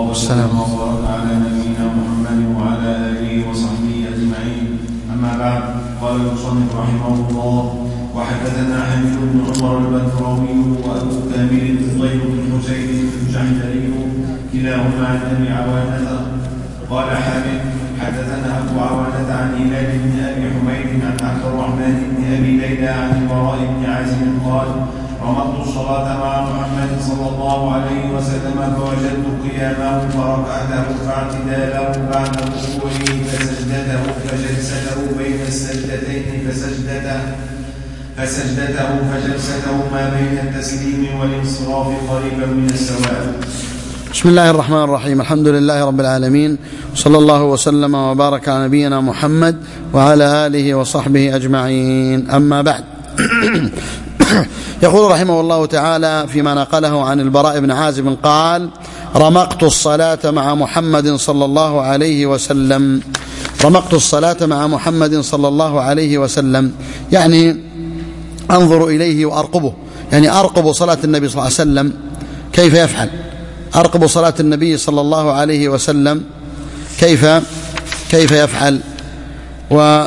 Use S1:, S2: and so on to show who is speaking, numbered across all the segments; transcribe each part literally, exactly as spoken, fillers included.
S1: وسلم وبارك على نبينا محمد وعلى آله وصحبه أجمعين. أما بعد، قال المصنف رحمه الله: وحدثنا حميد بن عمر البتراوي وأبو كامل الفضيل بن حسين الجحدري كلاهما عن أبي عوانة. قال حامد: حدثنا أبو عوانة عن هلال بن أبي حميد عن عبد الرحمن بن أبي ليلى عن البراء بن عازب قال: رمضت الصلاة مع محمد صلى الله عليه وسلم فوجدت قيامه فركعته فاعتداله بعد ركوعه فسجدته فجلسته بين السجدتين فسجدته فسجدته فجلسته ما بين التسليم والانصراف قريبا من السواء.
S2: بسم الله الرحمن الرحيم. الحمد لله رب العالمين، صلى الله وسلم وبارك على نبينا محمد وعلى آله وصحبه أجمعين. أما بعد، يقول رحمه الله تعالى فيما نقله عن البراء بن عازب قال: رمقت الصلاة مع محمد صلى الله عليه وسلم. رمقت الصلاة مع محمد صلى الله عليه وسلم يعني أنظر إليه وأرقبه، يعني أرقب صلاة النبي صلى الله عليه وسلم كيف يفعل، أرقب صلاة النبي صلى الله عليه وسلم كيف كيف يفعل. و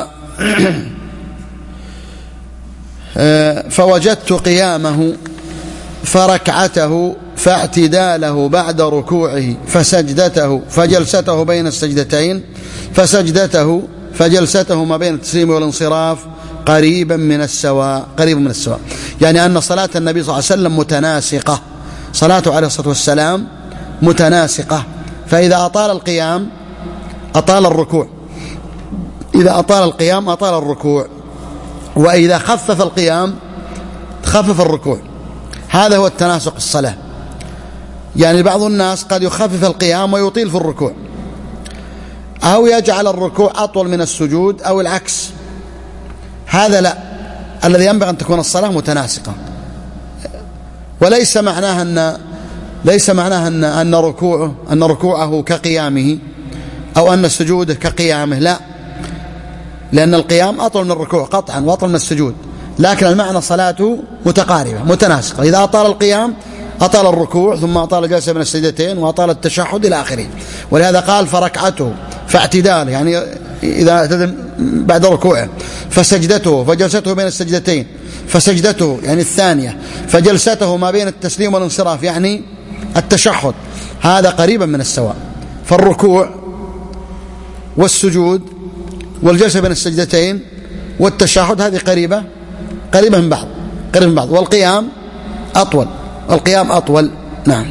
S2: فوجدت قيامه فركعته فاعتداله بعد ركوعه فسجدته فجلسته بين السجدتين فسجدته فجلسته ما بين التسليم والانصراف قريبا من السواء. قريبا من السواء يعني أن صلاة النبي صلى الله عليه وسلم متناسقة، صلاته عليه الصلاة والسلام متناسقة. فإذا أطال القيام أطال الركوع، إذا أطال القيام أطال الركوع، وإذا خفف القيام خفف الركوع. هذا هو التناسق الصلاة. يعني بعض الناس قد يخفف القيام ويطيل في الركوع، أو يجعل الركوع أطول من السجود، أو العكس. هذا لا، الذي ينبغي أن تكون الصلاة متناسقة. وليس معناها أن ليس معناها أن أن ركوعه أن ركوعه كقيامه، أو أن سجوده كقيامه، لا، لأن القيام أطول من الركوع قطعا وأطول من السجود، لكن المعنى صلاته متقاربة متناسقة. إذا أطال القيام أطال الركوع، ثم أطال الجلسة بين السجدتين، وأطال التشهد إلى آخره. ولهذا قال فركعته فاعتدال، يعني إذا اعتدل بعد ركوعه، فسجدته فجلسته بين السجدتين فسجدته يعني الثانية، فجلسته ما بين التسليم والانصراف يعني التشهد، هذا قريبا من السواء. فالركوع والسجود والجلسة بين السجدتين والتشهد هذه قريبة قريبة من بعض قريبة من بعض والقيام أطول القيام أطول. نعم.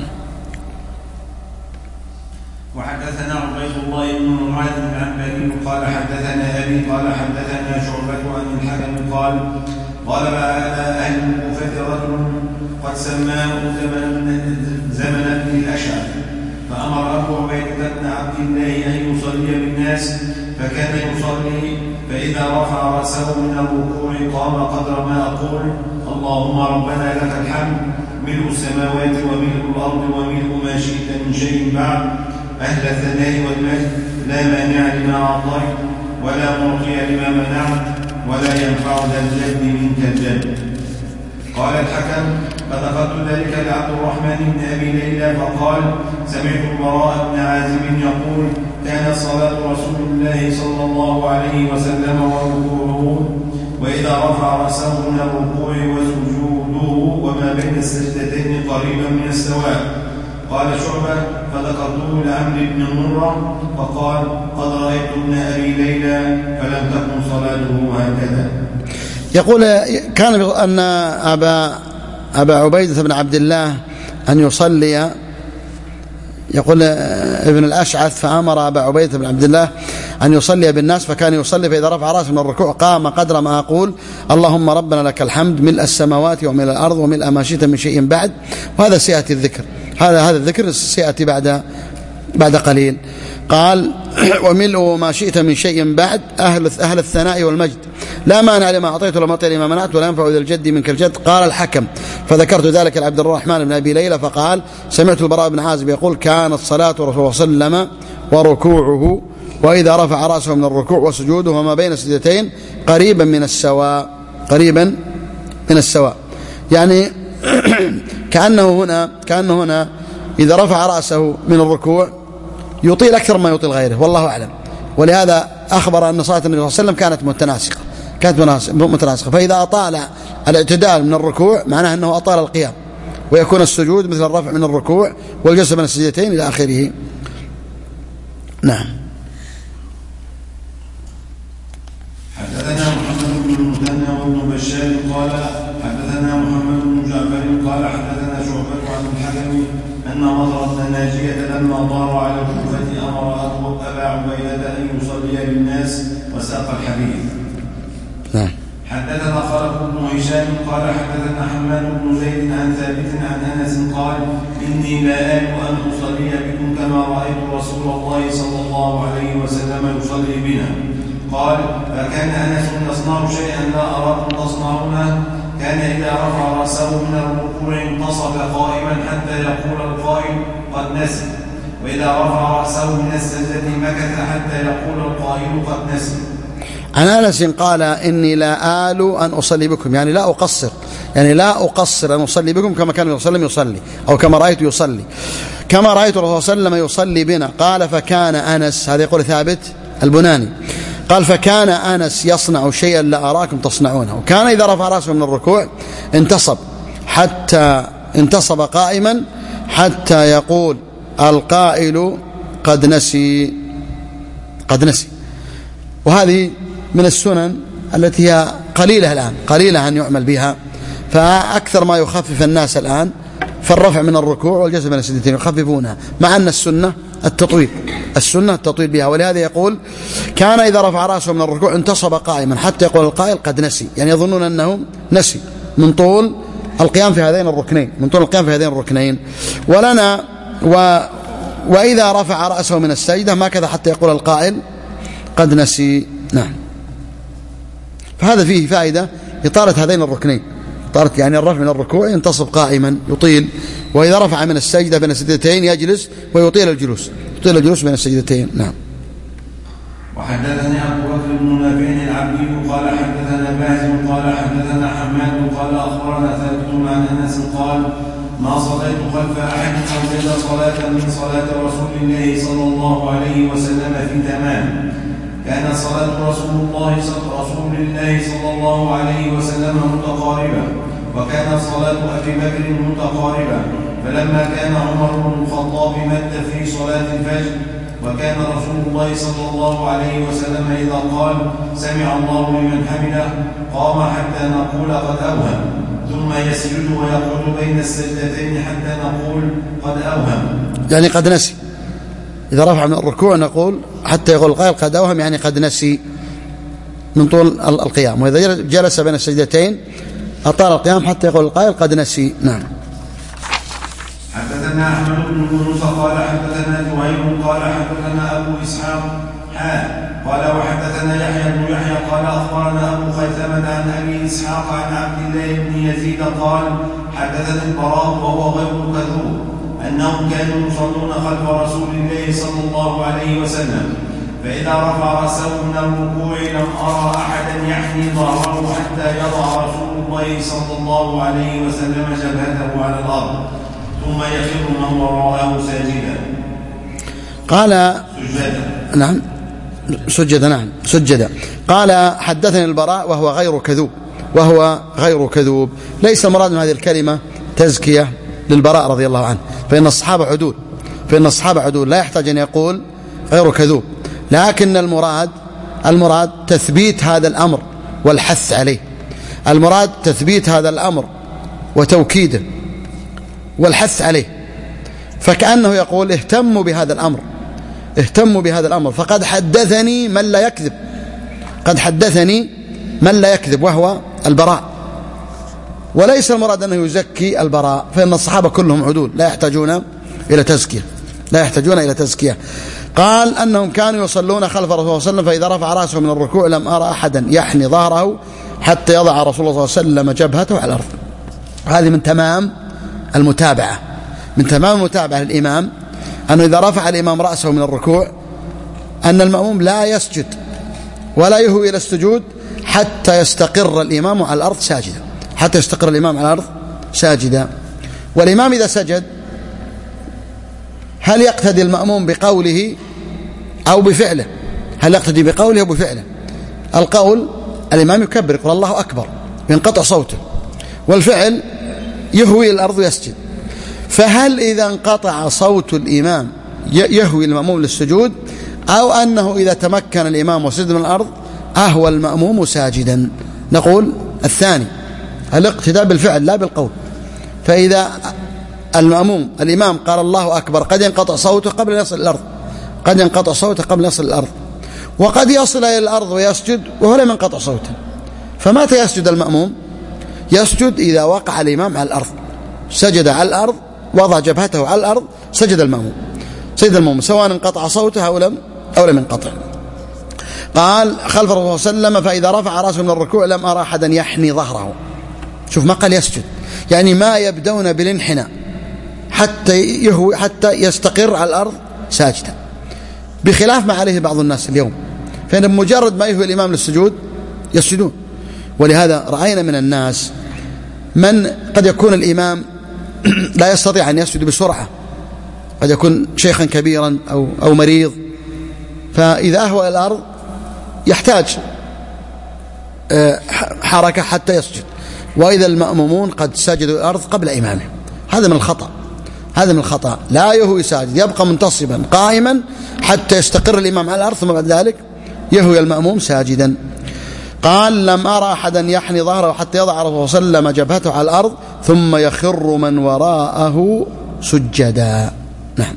S1: وحدثنا عبيد الله بن معاذ العنبري قال حدثنا أبي قال حدثنا شعبة عن الحكم قال: قال على أهل الكوفة رجل قد سماه زمن زمن ابن الأشعث، فأمر أبو عبيدة بن عبد الله أن يصلي بالناس، فكان يصلي فإذا رفع رأسه من الركوع قام قدر ما أقول: اللهم ربنا لك الحمد ملء السماوات وملء الأرض وملء ما شئت من شيء بعد، أهل الثناء والمجد، لا مانع لما أعطيت ولا معطي لما منعت ولا ينفع ذا الجد منك الجد. قال الحكم: فذكرت ذلك لعبد الرحمن بن أبي ليلى فقال: سمعت البراء بن عازب يقول: كانت صلاة رسول الله صلى الله عليه وسلم وركوعه وإذا رفع رأسه من الركوع وسجوده وما بين السجدتين قريبا من السواء. قال شعبة: فذكرته لعمرو بن مرة فقال: قد رأيت ابن أبي ليلى فلم تكن صلاته هكذا.
S2: يقول: كان أن أبا أبا عبيدة بن عبد الله أن يصلي، يقول ابن الأشعث: فأمر أبا عبيدة بن عبد الله أن يصلي بالناس، فكان يصلي فإذا رفع رأسه من الركوع قام قدر ما أقول: اللهم ربنا لك الحمد ملء السماوات وملء الأرض وملء ما شئت من شيء بعد. وهذا سيأتي الذكر، هذا هذا الذكر سيأتي بعد بعد قليل. قال: وملء ما شئت من شيء بعد، أهل أهل الثناء والمجد، لا مانع لما أعطيت ولا معطي لما منعت ولا ينفع ذا الجد منك الجد. قال الحكم: فذكرت ذلك لعبد الرحمن بن أبي ليلى فقال: سمعت البراء بن عازب يقول: كانت صلاة رسول صلى الله عليه وسلم وركوعه وإذا رفع رأسه من الركوع وسجوده وما بين السجدتين قريبا من السواء. قريبا من السواء يعني كأنه هنا كأنه هنا إذا رفع رأسه من الركوع يطيل أكثر ما يطيل غيره، والله أعلم. ولهذا أخبر أن صلاة النبي صلى الله عليه وسلم كانت متناسقة كانت متناسقة فإذا أطال الاعتدال من الركوع معناه أنه أطال القيام، ويكون السجود مثل الرفع من الركوع والجلسة بين السجدتين إلى آخره. نعم.
S1: حدثنا محمد بن المثنى وابن بشار قال حدثنا محمد بن جعفر قال حدثنا شعبة عن الحكم أن مضر بن ناجية لما طار على الكوفة أمر أبا عبيدة أن يصلي بالناس وساق الحديث.
S2: نعم.
S1: حدثنا خلف بن هشام قال حدثنا حماد بن زيد عن ثابت عن أنس قال إني لا آل أن أصلي بكم كما رأيت رسول الله صلى الله عليه وسلم يصلي بنا. قال فكان أنس يصنع شيئا لا أراكم تصنعونه، كان إذا رفع رأسه من الركوع انتصب قائما حتى يقول القائل قد نسي، وإذا رفع رأسه من السجدة مكث حتى يقول القائل قد نسي.
S2: عن أنس قال إني لا آل أن أصلي بكم، يعني لا أقصر، يعني لا أقصر أن أصلي بكم كما كان الرسول صلى الله عليه وسلم يصلي، أو كما رأيت يصلي كما رأيت الرسول صلى الله عليه وسلم يصلي بنا. قال فكان أنس، هذا يقول ثابت البناني، قال فكان أنس يصنع شيئا لا أراكم تصنعونه، كان إذا رفع رأسه من الركوع انتصب حتى انتصب قائما حتى يقول القائل قد نسي قد نسي. وهذه من السنن التي هي قليلة الآن، قليلة أن يعمل بها، فأكثر ما يخفف الناس الآن فالرفع من الركوع والجلسة بين السجدتين يخففونها، مع أن السنة التطويل السنة التطويل بها. ولهذا يقول كان إذا رفع رأسه من الركوع انتصب قائما حتى يقول القائل قد نسي، يعني يظنون أنه نسي من طول القيام في هذين الركنين من طول القيام في هذين الركنين. ولنا و وإذا رفع رأسه من السجدة ما كذا حتى يقول القائل قد نسي. نعم. فهذا فيه فائدة إطالة هذين الركنين، إطالة يعني الرفع من الركوع ينتصب قائما يطيل، وإذا رفع من السجدة بين السجدتين يجلس ويطيل الجلوس يطيل الجلوس بين السجدتين. نعم.
S1: وحدثني أبو بكر بن نافع العبدي قال حدثنا باز قال حدثنا حماد قال أخبرنا ثابت عن أنس قال ما صليت خلف أحد أوجد صلاة من صلاة رسول الله صلى الله عليه وسلم في تمام، كان صلاة رسول الله رسول الله صلى الله عليه وسلم متقاربة، وكان صلاة أبي بكر متقاربة، فلما كان عمر بن الخطاب مد في صلاة الفجر، وكان رسول الله صلى الله عليه وسلم إذا قال سمع الله لمن حمده قام حتى نقول قد أوهم، ثم يسجد ويقعد بين السجدتين حتى نقول قد أوهم،
S2: يعني قد نسي. إذا رفع من الركوع نقول حتى يقول القائل قد أوهم، يعني قد نسي من طول القيام. وإذا جلس بين السجدتين أطال القيام حتى يقول القائل قد نسي. نعم.
S1: حدثنا أحمد بن يونس قال حدثنا زهير قال حدثنا أبو إسحاق حاء قال وحدثنا يحيى بن يحيى قال أخبرنا أبو خيثمة عن أبي إسحاق عن عبد الله بن يزيد قال حدثنا البراء وهو غير كذوب أنهم كانوا يصلون خلف رسول الله صلى الله عليه وسلم، فإذا رفع رأسه من الركوع لم أرى أحدا يحني ظهره حتى يضع رسول الله صلى الله عليه وسلم جبهته على الأرض ثم يخر من وراءه ساجدا.
S2: قال
S1: سجدا.
S2: نعم سجد نعم سجد. قال حدثني البراء وهو غير كذوب وهو غير كذوب. ليس المراد من هذه الكلمة تزكية للبراء رضي الله عنه، فإن الصحابة عدول فإن الصحابة عدول لا يحتاج أن يقول غير كذوب، لكن المراد المراد تثبيت هذا الأمر والحث عليه، المراد تثبيت هذا الأمر وتوكيده والحث عليه، فكأنه يقول اهتموا بهذا الأمر اهتموا بهذا الأمر فقد حدثني من لا يكذب قد حدثني من لا يكذب وهو البراء. وليس المراد أنه يزكي البراء، فإن الصحابة كلهم عدول لا يحتاجون إلى تزكية لا يحتاجون إلى تزكية. قال أنهم كانوا يصلون خلف رسول الله صلى الله عليه وسلم، فإذا رفع رأسه من الركوع لم أرى أحدا يحني ظهره حتى يضع رسول الله صلى الله عليه وسلم جبهته على الأرض. هذه من تمام المتابعة من تمام المتابعة للإمام، أنه إذا رفع الإمام رأسه من الركوع أن المأموم لا يسجد ولا يهوي إلى السجود حتى يستقر الإمام على الأرض ساجدا حتى يستقر الإمام على الأرض ساجدا. والإمام إذا سجد هل يقتدي المأموم بقوله أو بفعله؟ هل يقتدي بقوله أو بفعله؟ القول الإمام يكبر يقول الله أكبر ينقطع صوته، والفعل يهوي الأرض ويسجد. فهل إذا انقطع صوت الإمام يهوي المأموم للسجود، أو أنه إذا تمكن الإمام وسجد من الأرض أهوى المأموم ساجدا؟ نقول الثاني، الاقتداء بالفعل لا بالقول. فإذا المأموم الإمام قال الله أكبر قد ينقطع صوته قبل أن يصل الأرض، قد ينقطع صوته قبل أن يصل الأرض، وقد يصل إلى الأرض ويسجد وهو لم ينقطع صوته. فمتى يسجد المأموم؟ يسجد إذا وقع الإمام على الأرض، سجد على الأرض، وضع جبهته على الأرض، سجد المأموم، سجد المأموم سواء انقطع صوته أو لم أو لم ينقطع. قال خلف الرسول صلى الله عليه وسلم فإذا رفع رأسه من الركوع لم أرى أحدا يحني ظهره. شوف ما قال يسجد، يعني ما يبدون بالانحناء حتى يهوي حتى يستقر على الأرض ساجدا، بخلاف ما عليه بعض الناس اليوم، فإن مجرد ما يهوي الإمام للسجود يسجدون. ولهذا رأينا من الناس من قد يكون الإمام لا يستطيع أن يسجد بسرعة، قد يكون شيخا كبيرا أو, أو مريض، فإذا أهوى الأرض يحتاج حركة حتى يسجد، وإذا المأمومون قد سجدوا الأرض قبل إمامه. هذا من الخطأ، هذا من الخطأ. لا يهوي ساجد، يبقى منتصبا قائما حتى يستقر الإمام على الأرض، ثم بعد ذلك يهوي المأموم ساجدا. قال لم أرى أحدا يحني ظهره حتى يضع الرسول صلى الله عليه وسلم جبهته على الأرض ثم يخر من وراءه سجدا. نعم.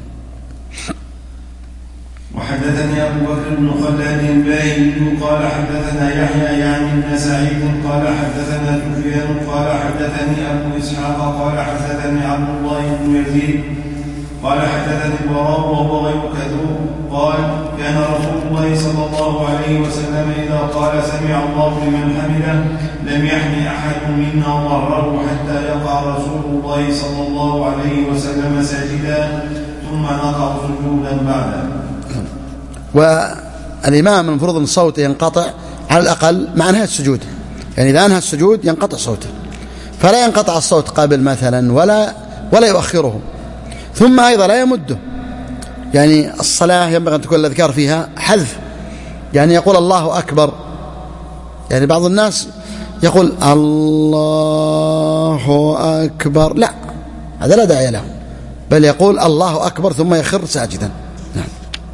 S1: وحدثني أبو بكر بن خلاد الباهلي قال حدثنا يحيى يعني بن سعيد قال حدثنا سفيان قال حدثني أبو إسحاق قال حدثني عبد الله بن يزيد قال حدثني البراء وهو غير كذوب قال كان رسول الله صلى الله عليه وسلم إذا قال سمع الله لمن حمده لم يحن أحد منا ظهره حتى يقع رسول الله صلى الله عليه وسلم ساجدا ثم نقع سجودا بعده.
S2: والإمام المفروض أن صوته ينقطع على الأقل مع نهاية السجود، يعني إذا أنهى السجود ينقطع صوته، فلا ينقطع الصوت قبل مثلا ولا ولا يؤخره، ثم أيضا لا يمده. يعني الصلاة ينبغي أن تكون الأذكار فيها حذف، يعني يقول الله أكبر، يعني بعض الناس يقول الله أكبر، لا، هذا لا داعي له، بل يقول الله أكبر ثم يخر ساجدا. نعم.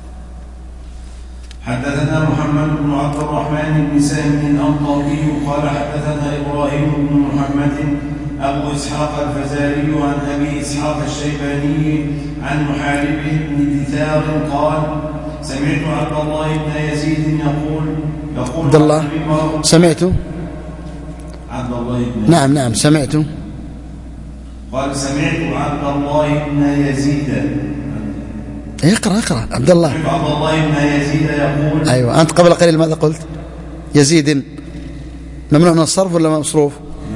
S1: حدثنا محمد بن عبد الرحمن بن سهل الأنطاكي قال حدثنا إبراهيم بن محمد أبو إسحاق الفزاري عن أبي إسحاق الشيباني عن محارب بن دثار قال سمعت عبد الله بن يزيد يقول يقول
S2: عبد الله سمعت
S1: عبد الله بن
S2: نعم نعم سمعت
S1: قال سمعت عبد الله بن يزيد.
S2: اقرأ اقرأ عبد الله
S1: عبد الله بن يزيد يقول
S2: أيوة. أنت قبل قليل ماذا قلت؟ يزيد ممنوع من الصرف ولا مصروف؟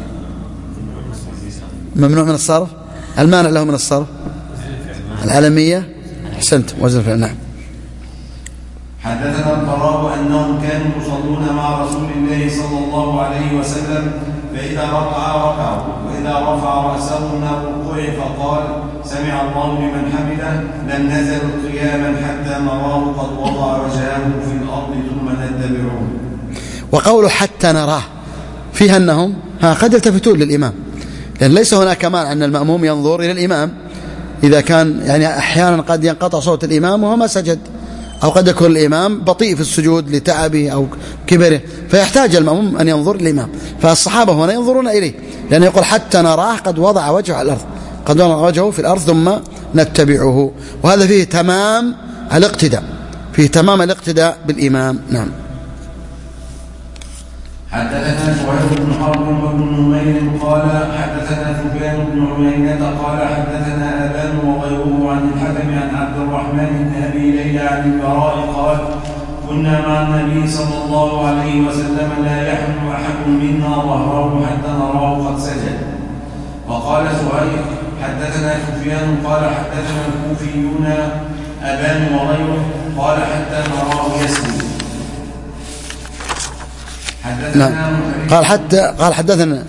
S2: ممنوع من الصرف. المانع له من الصرف العالمية. أحسنت وزن فعل. نعم.
S1: حدثنا البراء أنهم كانوا يصلون مع رسول الله صلى الله عليه وسلم فإذا ركع ركعوا وإذا رفع رأسه من الركوع فقال سمع الله لمن حمده لم نزل قياما حتى نراه قد وضع وجهه في الأرض ثم نتبعه.
S2: وقوله حتى نراه فيها أنهم ها قد يلتفتون للإمام، لأن ليس هناك مانع أن المأموم ينظر إلى الإمام إذا كان يعني أحيانا قد ينقطع صوت الإمام وهو ما سجد، أو قد يكون الإمام بطيء في السجود لتعبه أو كبره فيحتاج المأموم أن ينظر للإمام، فالصحابة هنا ينظرون إليه لأنه يقول حتى نراه قد وضع وجهه على الأرض، قد وضع وجهه في الأرض ثم نتبعه، وهذا فيه تمام الاقتداء، فيه تمام الاقتداء بالإمام. نعم.
S1: حدثنا زهير بن حرب وابن نمير قال حدثنا سفيان بن عيينة قال حدثنا أبان وغيره عن الحكم عن عبد الرحمن بن أبي ليلى عن البراء قال كنا مع النبي صلى الله عليه وسلم لا يحمل أحد منا ظهره حتى نراه قد سجد. وقال زهير حدثنا سفيان قال حدثنا الكوفيون أبان وغيره قال حتى نراه يسجد.
S2: نعم. قال حتى قال حدثنا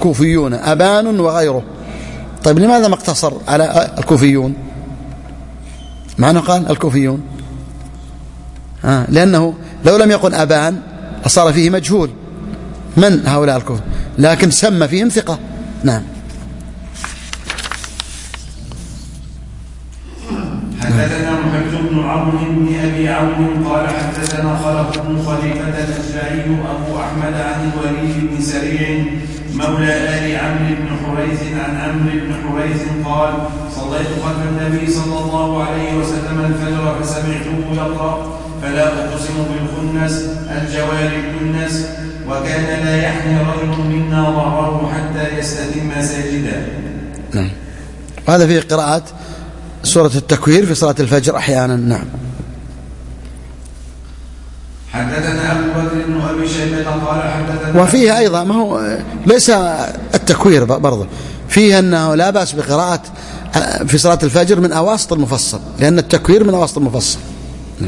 S2: الكوفيون أبان وغيره. طيب لماذا ما اقتصر على الكوفيون؟ مع أنه قال الكوفيون، آه لأنه لو لم يقل أبان أصار فيه مجهول من هؤلاء الكوفة، لكن سمى فيهم ثقة. نعم.
S1: حدثنا محمد بن عمرو بن أبي عون قال حدثنا خلف بن خليفة الأشجعي أبو أحمد عن الوليد بن سريع مولى آل عمرو بن حريث عن عمرو بن حريث قال صليت خلف النبي صلى الله عليه وسلم الفجر فسمعته يقرأ فلا أقسم بالخنس الجوار الكنس وكان لا يحني رجل منا ظهره حتى يستتم ساجدا.
S2: نعم. وهذا فيه قراءة سورة التكوير في صلاة الفجر أحيانا. نعم.
S1: حدثنا أبو بكر بن أبي شيبة قال حدثنا
S2: وفيها أيضا ما هو ليس التكوير برضه فيها أنه لا بأس بقراءة في صلاة الفجر من أواسط المفصل، لأن التكوير من أواسط المفصل. نعم.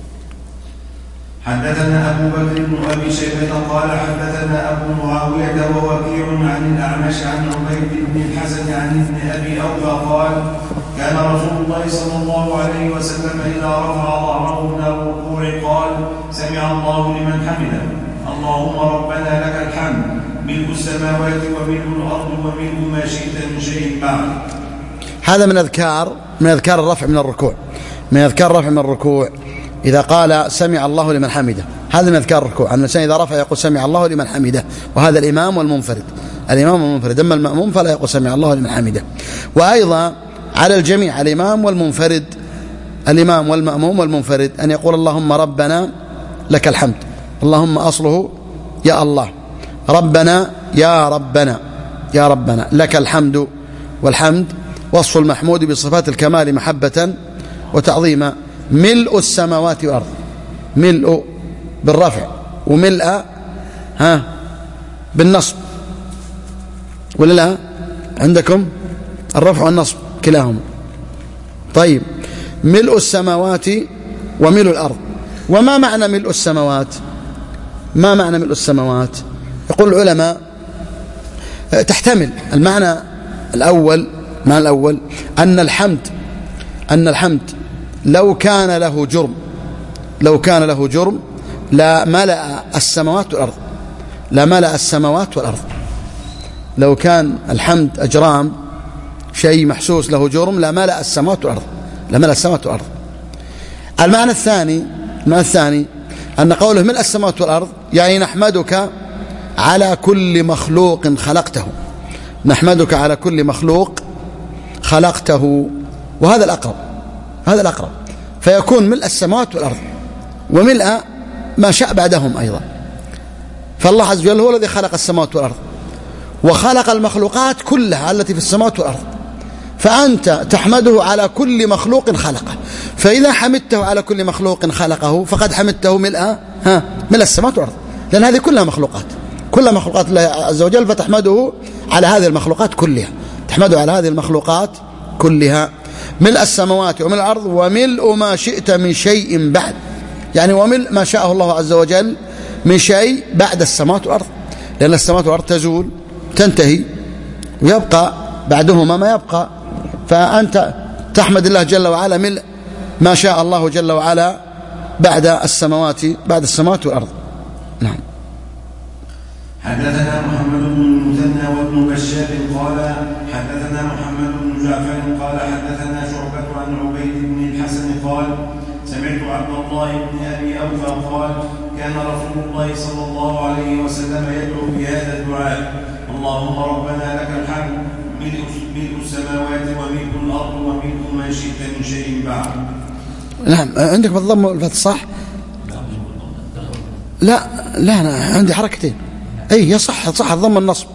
S1: حدثنا أبو بكر بن أبي شيبة قال حدثنا أبو معاوية ووكيع عن الأعمش عن عبيد بن الحسن عن ابن أبي أوفى قال كان رسول الله صلى الله عليه وسلم إذا رفع ظهره من الركوع قال سمع الله لمن حمده اللهم ربنا لك الحمد ملء السماوات وملء الأرض وملء ما شئت من شيء بعد.
S2: هذا من أذكار من أذكار الرفع من الركوع، من أذكار الرفع من الركوع إذا قال سمع الله لمن حمده، هذا من أذكار الركوع. أن الإنسان إذا رفع يقول سمع الله لمن حمده، وهذا الإمام والمنفرد، الإمام والمنفرد. أما المأموم فلا يقول سمع الله لمن حمده. وأيضا على الجميع الإمام والمنفرد، الإمام والمأموم والمنفرد أن يقول اللهم ربنا لك الحمد، اللهم أصله يا الله، ربنا يا ربنا يا ربنا لك الحمد، والحمد وصف المحمود بصفات الكمال محبة وتعظيما، ملء السماوات والأرض، ملء بالرفع وملء ها بالنصب، ولا لا عندكم الرفع والنصب كلاهما؟ طيب، ملء السماوات وملء الأرض. وما معنى ملء السماوات؟ ما معنى ملء السماوات؟ يقول العلماء تحتمل المعنى الأول، معنى الأول أن الحمد أن الحمد لو كان له جرم لو كان له جرم لا ملأ السماوات والأرض، لا ملأ السماوات والأرض. لو كان الحمد أجرام شيء محسوس له جرم لا ملأ السماوات والأرض، لا ملأ السماوات والأرض. المعنى الثاني المعنى الثاني أن قوله ملء السماوات والأرض يعني نحمدك على كل مخلوق خلقته، نحمدك على كل مخلوق خلقته، وهذا الأقرب، هذا الأقرب. فيكون ملء السماوات والأرض وملء ما شاء بعدهم أيضا. فالله عز وجل هو الذي خلق السماوات والأرض وخلق المخلوقات كلها التي في السماوات والأرض، فأنت تحمده على كل مخلوق خلقه. فإذا حمدته على كل مخلوق خلقه فقد حمدته ملء ها ملء السماوات والأرض، لأن هذه كلها مخلوقات، كلها مخلوقات الله عز وجل، فتحمده على هذه المخلوقات كلها، تحمده على هذه المخلوقات كلها. ملء السماوات وملء الأرض وملء ما شئت من شيء بعد، يعني وملء ما شاءه الله عز وجل من شيء بعد السماوات والأرض، لأن السماوات والأرض تزول تنتهي ويبقى بعدهما ما يبقى، فأنت تحمد الله جل وعلا ملء ما شاء الله جل وعلا بعد السماوات بعد السماوات والأرض. نعم.
S1: حدثنا محمد بن المثنى وابن بشار قال حدثنا محمد بن جعفر قال حدثنا شعبة عن عبيد بن الحسن قال سمعت عبد الله بن أبي أوفى قال كان رسول الله صلى الله عليه وسلم يدعو بهذا الدعاء اللهم ربنا لك الحمد ملء السماوات وملء الأرض وملء ما شئت من شيء بعد.
S2: نعم. عندك بالضم والفتح صح؟ لا لا أنا عندي حركتين. أي يصح صح الضم النصب.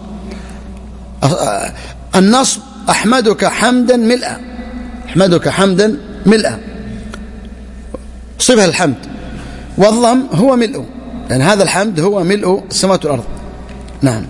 S2: النصب أحمدك حمدا ملءا، أحمدك حمدا ملءا صفة الحمد، والضم هو ملء، لأن هذا الحمد هو ملء السماوات والأرض. نعم.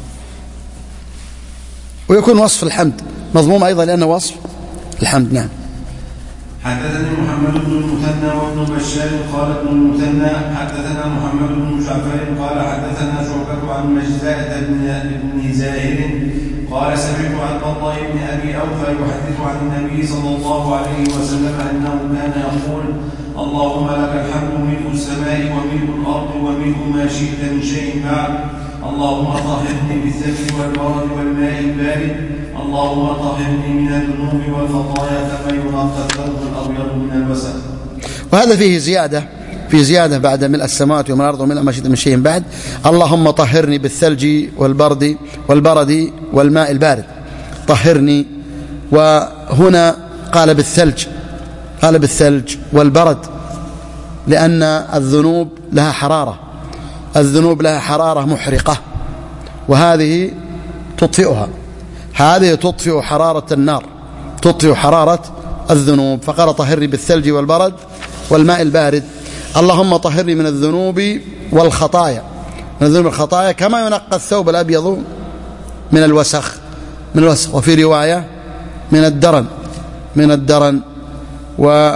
S2: ويكون وصف الحمد مضموم أيضا لأنه وصف الحمد. نعم.
S1: حدثني محمد بن المثنى وابن بشار قال ابن المثنى حدثنا محمد بن جعفر قال حدثنا شعبة عن مجزاء بن زاهر قال سمعت عبد الله بن أبي أوفى يحدث عن النبي صلى الله عليه وسلم أنه كان يقول اللهم لك الحمد ملء السماء وملء الأرض وملء ما شئت من شيء بعد اللهم طهرني بالثلج والبرد والماء البارد اللهم طهرني من الذنوب والخطايا كما ينقى الثوب الأبيض من الوسخ.
S2: وهذا فيه زيادة في زيادة بعد ملء السماوات وملء الأرض وملء ما شئت من شيء بعد اللهم طهرني بالثلج والبرد والبرد والماء البارد. طهرني، وهنا قال بالثلج قال بالثلج والبرد لأن الذنوب لها حرارة الذنوب لها حرارة محرقة، وهذه تطفئها هذه تطفئ حرارة النار تطفئ حرارة الذنوب. فقال طهرني بالثلج والبرد والماء البارد. اللهم طهرني من الذنوب والخطايا من الذنوب والخطايا كما ينقى الثوب الأبيض من الوسخ من الوسخ وفي رواية من الدرن من الدرن و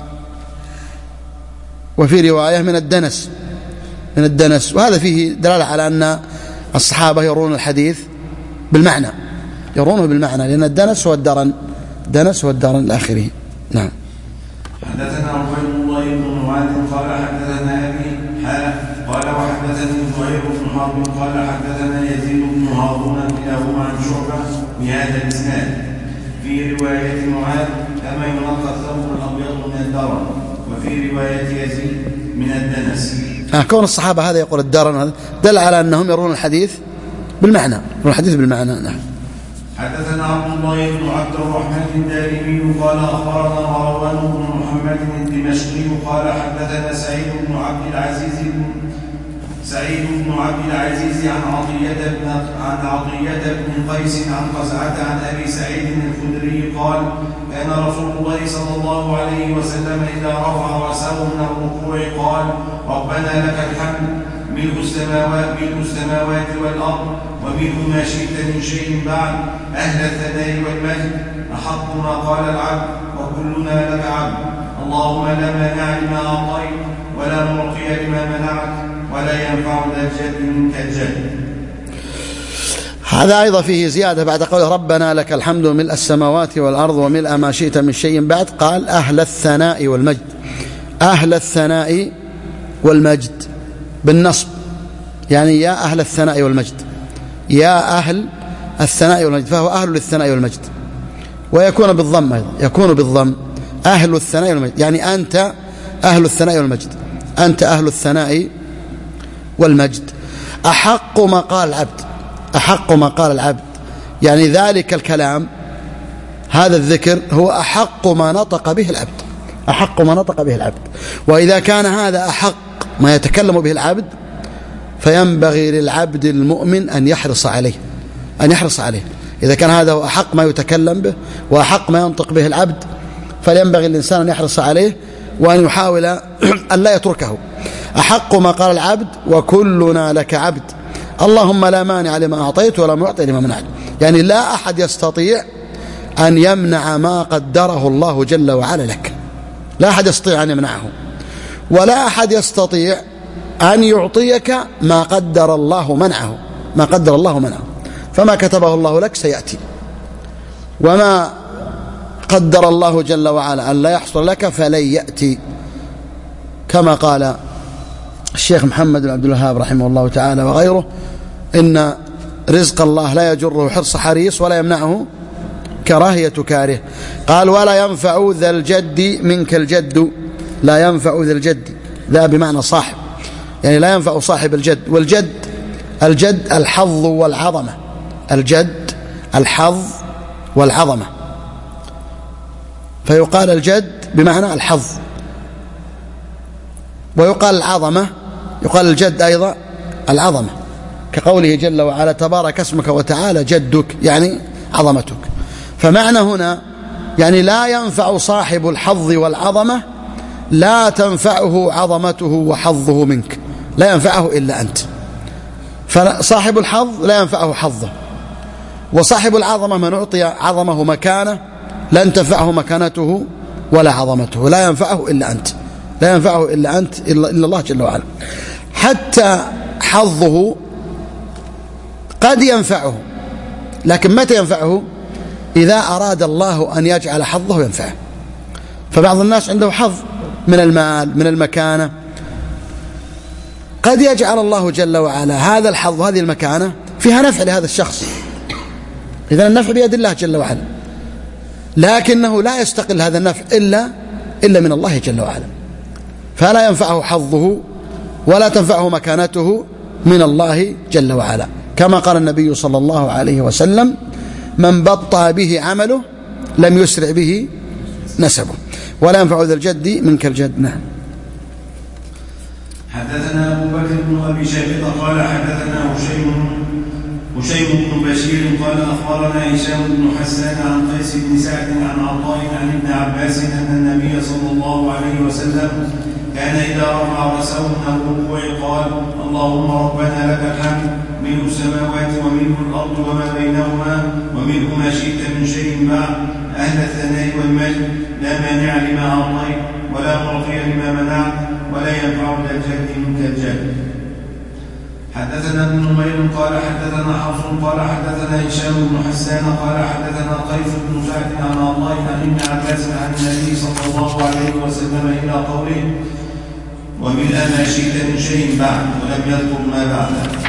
S2: وفي رواية من الدنس من الدنس. وهذا فيه دلالة على أن الصحابة يرون الحديث بالمعنى يرونه بالمعنى لأن الدنس هو الدرن دنس هو الدرن الآخرين. نعم.
S1: حدثنا عبيد الله بن معاذ قال حدثنا أبي حاء قال وحدثني زهير بن حرب قال حدثنا يزيد بن هارون كلاهما عن شعبة بهذا الإسناد في رواية معاذ كما ينقى الثوب الأبيض من الدرن وفي رواية يزيد من الدنس.
S2: آه كون الصحابة هذا يقول الدرن هذا دل على أنهم يرون الحديث بالمعنى يرون الحديث بالمعنى. نعم.
S1: حدثنا عبد الله بن عبد الرحمن الدارمي قال أخبرنا مروان بن محمد الدمشقي قال حدثنا سعيد بن عبد العزيز سعيد بن عبد العزيز عن عطية بن عن عطية بن قيس عن قزعة عن أبي سعيد الخدري قال كان رسول الله صلى الله عليه وسلم إذا رفع رأسه من الركوع قال ربنا لك الحمد ملء السماوات ملء السماوات والأرض وملء ما شئت من شيء بعد أهل الثناء والمجد أحق ما قال العبد وكلنا لك عبد اللهم لا مانع لما أعطيت ولا معطي لما منعت ولا ينفع ذا الجد منك الجد.
S2: هذا أيضا فيه زيادة بعد قول ربنا لك الحمد ملء السماوات والأرض وملء ما شئت من شيء بعد قال أهل الثناء والمجد أهل الثناء والمجد بالنصب يعني يا أهل الثناء والمجد يا أهل الثناء والمجد فهو أهل للثناء والمجد. ويكون بالضم أيضا يكون بالضم أهل الثناء والمجد يعني أنت أهل الثناء والمجد أنت أهل الثناء والمجد. أحق ما قال العبد أحق ما قال العبد يعني ذلك الكلام هذا الذكر هو أحق ما نطق به العبد أحق ما نطق به العبد. وإذا كان هذا أحق ما يتكلم به العبد فينبغي للعبد المؤمن أن يحرص عليه أن يحرص عليه. إذا كان هذا هو أحق ما يتكلم به وأحق ما ينطق به العبد فلينبغي الإنسان أن يحرص عليه وأن يحاول أن لا يتركه. أحق ما قال العبد وكلنا لك عبد اللهم لا مانع لما أعطيت ولا معطي لما منعت يعني لا أحد يستطيع أن يمنع ما قدره الله جل وعلا لك لا أحد يستطيع أن يمنعه ولا أحد يستطيع أن يعطيك ما قدر الله منعه ما قدر الله منعه. فما كتبه الله لك سيأتي وما قدر الله جل وعلا أن لا يحصل لك فلن يأتي كما قال الشيخ محمد بن عبد الوهاب رحمه الله تعالى وغيره إن رزق الله لا يجره حرص حريص ولا يمنعه كراهية كاره. قال ولا ينفع ذا الجد منك الجد لا ينفع ذا الجد ذا بمعنى صاحب يعني لا ينفع صاحب الجد. والجد الجد الحظ والعظمة الجد الحظ والعظمة فيقال الجد بمعنى الحظ ويقال العظمة يقال الجد أيضا العظمة كقوله جل وعلا تبارك اسمك وتعالى جدك يعني عظمتك. فمعنى هنا يعني لا ينفع صاحب الحظ والعظمة لا تنفعه عظمته وحظه منك لا ينفعه إلا أنت. فصاحب الحظ لا ينفعه حظه وصاحب العظمة من أعطي عظمه مكانه لن تنفعه مكانته ولا عظمته لا ينفعه إلا أنت لا ينفعه إلا أنت إلا الله جل وعلا. حتى حظه قد ينفعه لكن متى ينفعه؟ إذا أراد الله أن يجعل حظه ينفعه. فبعض الناس عنده حظ من المال من المكانة، قد يجعل الله جل وعلا هذا الحظ وهذه المكانة فيها نفع لهذا الشخص، إذن النفع بيد الله جل وعلا، لكنه لا يستقل هذا النفع إلا إلا من الله جل وعلا، فلا ينفعه حظه ولا تنفعه مكانته من الله جل وعلا، كما قال النبي صلى الله عليه وسلم: من بطأ به عمله لم يسرع به نسبه، ولا ينفع ذا الجد منك الجد. نعم.
S1: حدثنا أبو بكر بن أبي شيبة قال حدثنا هشيم هشيم بن بشير قال أخبرنا هشام بن حسان عن قيس بن سعد عن عطاء عن ابن عباس أن النبي صلى الله عليه وسلم كان إذا رفع رأسه من الركوع قال: اللهم ربنا لك الحمد ملء السماوات وملء الأرض وما بينهما وملء ما شئت من شيء بعد، أهل الثناء والمجد، لا مانع لما أعطيت ولا معطي لما منعت ولا ينفع ذا الجد منك الجد. حدثنا ابن نمير قال حدثنا حفص قال حدثنا هشام بن حسان قال حدثنا قيس بن سعد عن عطاء عن ابن عباس عن النبي صلى الله عليه وسلم إلى قوله: وملء ما شئت من شيء بعد، ولم يذكر ما بعده.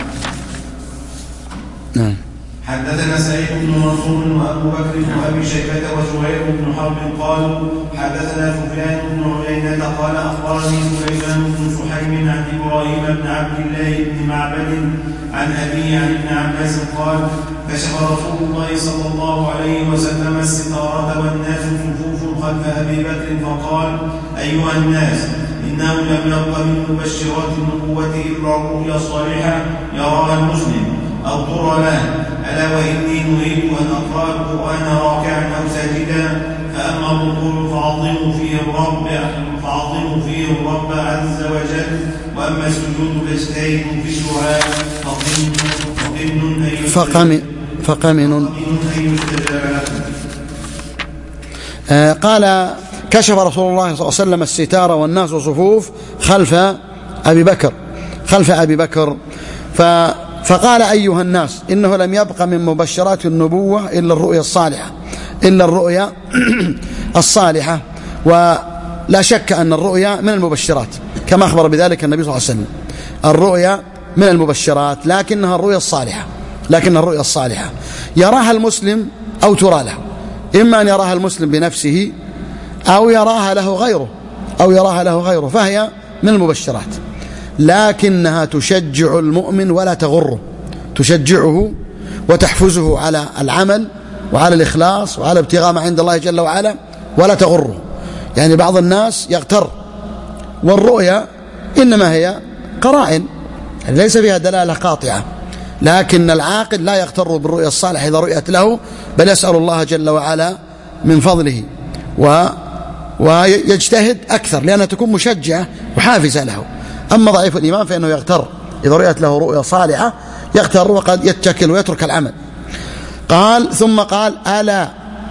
S2: نعم.
S1: حدثنا سعيد بن منصور وابو بكر وابي شيبه وزهير بن حرب قالوا حدثنا سفيان بن عيينة قال اخبرني سليمان بن سحيم عن ابراهيم بن عبد الله بن معبد عن ابي عن ابن عباس قال: كشف رسول الله صلى الله عليه وسلم الستاره والناس صفوف خلف ابي بكر فقال: ايها الناس، انه لم يبق من مبشرات النبوه الا الرؤيا الصالحه يراها المسلم أو ترى له، ألا وإني نريد أن أقرأ القرآن راكعا أو ساجدا، فأما الركوع فعظموا فيه الرب فعظموا فيه الرب عز وجل، وأما السجود فاجتهدوا في الدعاء
S2: فقمن فقمن أن يستجاب لكم. آه قال: كشف رسول الله صلى الله عليه وسلم الستار والناس صفوف خلف أبي بكر خلف أبي بكر ف فقال: أيها الناس، إنه لم يبق من مبشرات النبوة إلا الرؤيا الصالحة إلا الرؤيا الصالحة ولا شك أن الرؤيا من المبشرات، كما أخبر بذلك النبي صلى الله عليه وسلم. الرؤيا من المبشرات، لكنها الرؤيا الصالحة لكنها الرؤيا الصالحة يراها المسلم أو ترى له، إما أن يراها المسلم بنفسه أو يراها له غيره أو يراها له غيره فهي من المبشرات، لكنها تشجع المؤمن ولا تغره، تشجعه وتحفزه على العمل وعلى الإخلاص وعلى ابتغاء ما عند الله جل وعلا ولا تغره. يعني بعض الناس يغتر، والرؤيا إنما هي قرائن يعني ليس فيها دلالة قاطعة، لكن العاقل لا يغتر بالرؤيا الصالحة إذا رؤيت له، بل يسأل الله جل وعلا من فضله و ويجتهد أكثر لأنها تكون مشجعة وحافزة له. أما ضعيف الإيمان فإنه يغتر إذا رؤيت له رؤيا صالحة، يغتر وقد يتكل ويترك العمل. قال ثم قال: ألا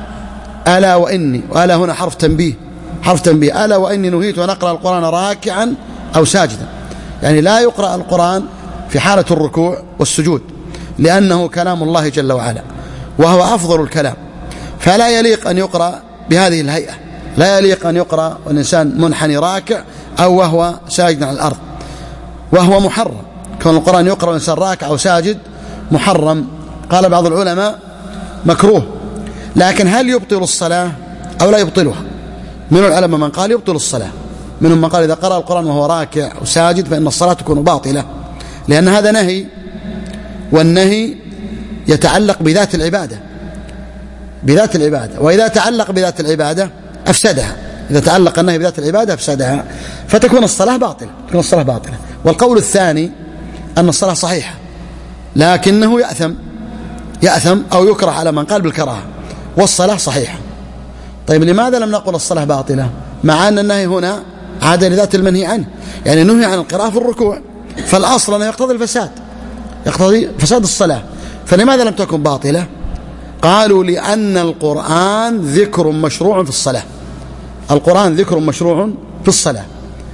S2: ألا وإني، وألا هنا حرف تنبيه حرف تنبيه ألا وإني نهيت أن أقرأ القرآن راكعا أو ساجدا، يعني لا يقرأ القرآن في حالة الركوع والسجود، لأنه كلام الله جل وعلا وهو أفضل الكلام، فلا يليق أن يقرأ بهذه الهيئة، لا يليق أن يقرأ والإنسان منحني راكع أو وهو ساجد على الأرض، وهو محرم. كون القرآن يقرأ والإنسان راكع أو ساجد محرم. قال بعض العلماء مكروه، لكن هل يبطل الصلاة أو لا يبطلها؟ من العلماء من قال يبطل الصلاة، منهم من قال إذا قرأ القرآن وهو راكع وساجد فإن الصلاة تكون باطلة، لأن هذا نهي، والنهي يتعلق بذات العبادة بذات العبادة وإذا تعلق بذات العبادة أفسدها، إذا تعلق النهي بذات العبادة أفسدها، فتكون الصلاة باطلة تكون الصلاة باطلة. والقول الثاني أن الصلاة صحيحة لكنه يأثم يأثم أو يكره على من قال بالكراهة، والصلاة صحيحة. طيب لماذا لم نقل الصلاة باطلة مع أن النهي هنا عاد لذات المنهي عنه؟ يعني نهي عن القراءة في الركوع، فالأصل أنه يقتضي الفساد يقتضي فساد الصلاة، فلماذا لم تكن باطلة؟ قالوا لأن القرآن ذكر مشروع في الصلاة القرآن ذكر مشروع في الصلاة،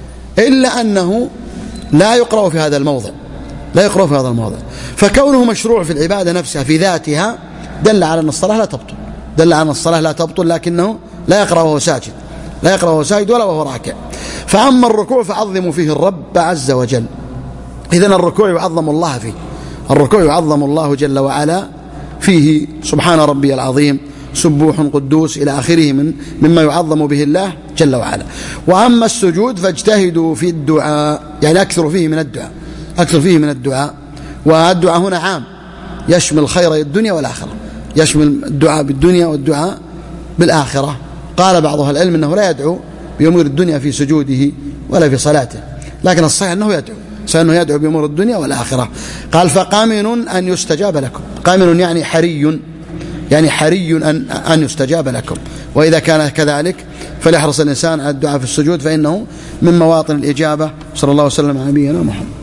S2: إلا أنه لا يقرأ في هذا الموضع لا يقرأ في هذا الموضع فكونه مشروع في العبادة نفسها في ذاتها دل على أن الصلاة لا تبطل، دل على أن الصلاة لا تبطل، لكنه لا يقرأ وهو ساجد، لا يقرأ وهو ساجد ولا وهو راكع. فأما الركوع فعظموا فيه الرب عز وجل. إذن الركوع يعظم الله فيه، الركوع يعظم الله جل وعلا فيه، سبحان ربي العظيم، سبوح قدوس إلى آخره من مما يعظم به الله جل وعلا. وأما السجود فاجتهدوا في الدعاء، يعني أكثروا فيه من الدعاء، أكثر فيه من الدعاء. والدعاء هنا عام، يشمل خير الدنيا والآخرة، يشمل الدعاء بالدنيا والدعاء بالآخرة. قال بعض أهل العلم أنه لا يدعو بأمور الدنيا في سجوده ولا في صلاته، لكن الصحيح أنه يدعو، صحيح أنه يدعو بأمور الدنيا والآخرة. قال فقامن أن يستجاب لكم، قامن يعني حري، يعني حري أن, أن يستجاب لكم. وإذا كان كذلك فليحرص الإنسان على الدعاء في السجود، فإنه من مواطن الإجابة. صلى الله وسلم على نبينا محمد.